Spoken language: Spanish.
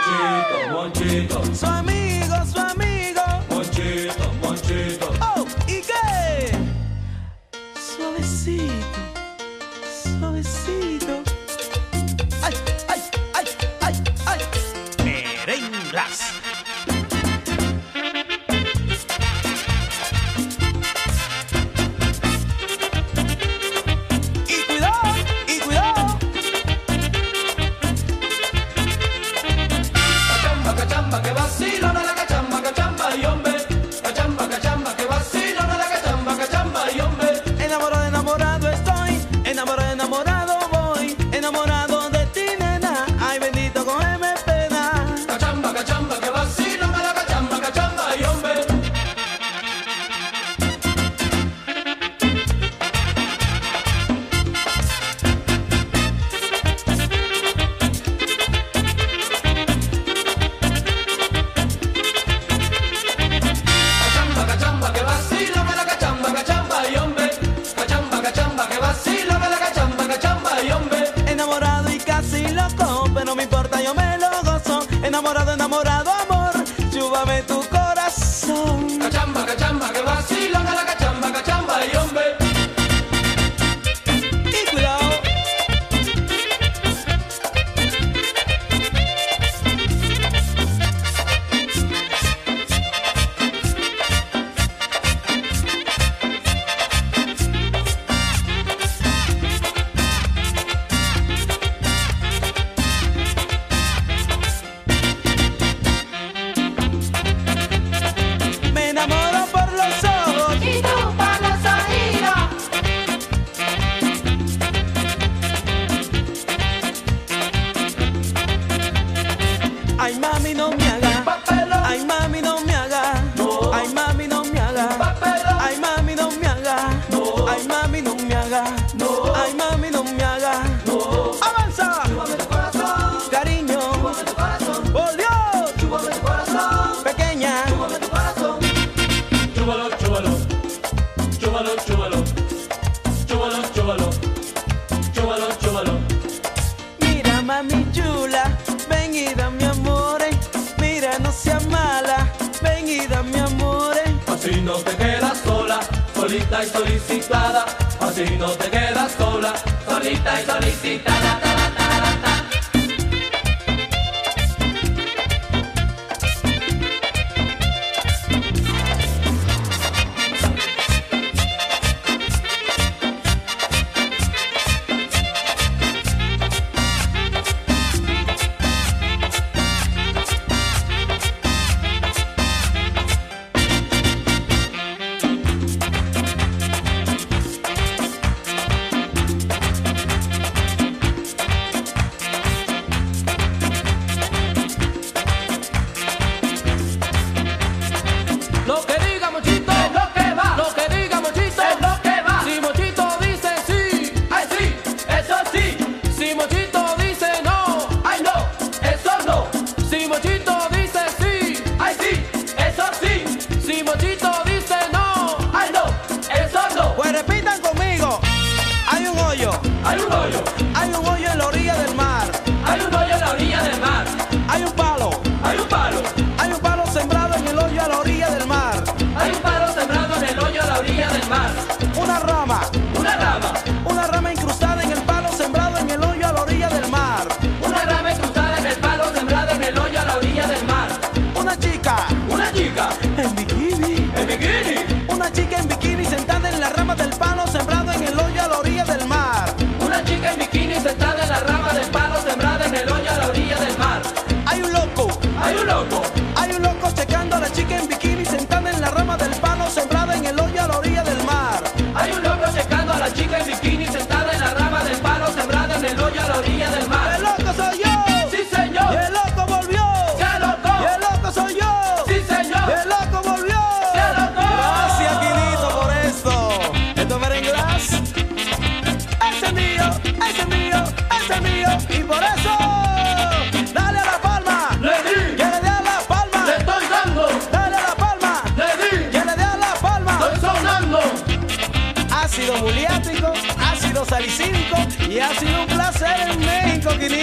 Monchito, Monchito. Su amigo, su amigo. Monchito, Monchito. Oh, ¿y qué? Suavecito, suavecito. Ay, ay, ay, ay, ay. Merengues. Y cuidado, y cuidado. Cachamba, cachamba, que vacilo, no la cachamba, cachamba y hombre. Cachamba, cachamba, que vacilo, no la cachamba, cachamba y hombre. Enamorado, enamorado estoy, enamorado, enamorado voy, enamorado de ti, nena. Ay, bendito, cógeme pena. Cachamba, cachamba, que vacilo, no la cachamba, cachamba y hombre. Cachamba, cachamba, que vacilo, me la cachamba, cachamba y hombre. Cachamba, cachamba, que vacilo, me la cachamba, cachamba y hombre. Enamorado y casi loco, pero no me importa, yo me lo gozo. Enamorado, enamorado, amor, chúbame tu corazón. Cachamba, cachamba, que vacilo, me la cachamba, cachamba y hombre. Y cuidado. Me enamoro por los ojos. Y tú por los oídos. Ay, mami, no me haga. Papelón. Ay, mami, no me haga. No. Ay, mami, no me haga. Papelón. Ay, mami, no me haga. No. Ay, mami, no me haga. No. Ay, mami, no me haga. No. ¡Avanza! Chúbame tu corazón, Cariño, chúbame tu corazón, por Dios, chúbame tu corazón, pequeña. chúbame tu corazón. Chúbalo, chúbalo, chúbalo, chúbalo, chúbalo, chúbalo, chúbalo, chúbalo. Mira, mami chula, ven y dame amores. Mira, no seas mala, ven y dame amores. Así no te quedas sola, solita y solicitada. Así no te quedas sola, solita y solicitada. Ta, ta, ta, ta, ta. Lo que diga Monchito es lo que va. Lo que diga Monchito es lo que va. Si Monchito dice sí, ay sí, eso sí. Si Monchito dice no, ay no, eso no. Si Monchito dice sí, ay sí, eso sí. Si Monchito dice no, ay no, eso no. Pues repitan conmigo. Hay un hoyo, Hay un hoyo, hay un hoyo en la orilla del mar. hay un hoyo en la orilla del mar. Hay un palo, Hay un palo, hay un palo sembrado en el hoyo a la orilla del mar. hay un palo sembrado en el hoyo a la orilla del mar. Una rama, Una rama incrustada en el palo sembrado en el hoyo a la orilla del mar. incrustada en el palo sembrado en el hoyo a la orilla del mar. Una chica Una chica en bikini. en bikini. Una chica en bikini sentada en la rama del palo sembrado en el hoyo a la orilla del mar. Una chica en bikini sentada en la rama del palo sembrada en el hoyo a la orilla del mar. Hay un loco, Hay un loco, hay un loco checando a la chica en bikini sentada en la rama del palo sembrada en el hoyo a la orilla del mar. hay un loco checando a la chica en bikini sentada en la rama del palo sembrada en el hoyo a la orilla del mar. ¡El loco soy yo! Sí señor, ¡Y el loco volvió! se loco. ¡Y el loco soy yo! Sí señor, ¡Y el loco volvió! se loco. Gracias, Quinito, por esto. Esto es Merengues. Ese es mío, ese es mío, ese es mío. Y por eso, dale a la palma. Le di, Que le dé a la palma. le estoy dando. Dale a la palma. Le di, Que le dé a la palma. estoy sonando. Ácido muliático, ácido salicílico y ha sido un placer en México, Quinito.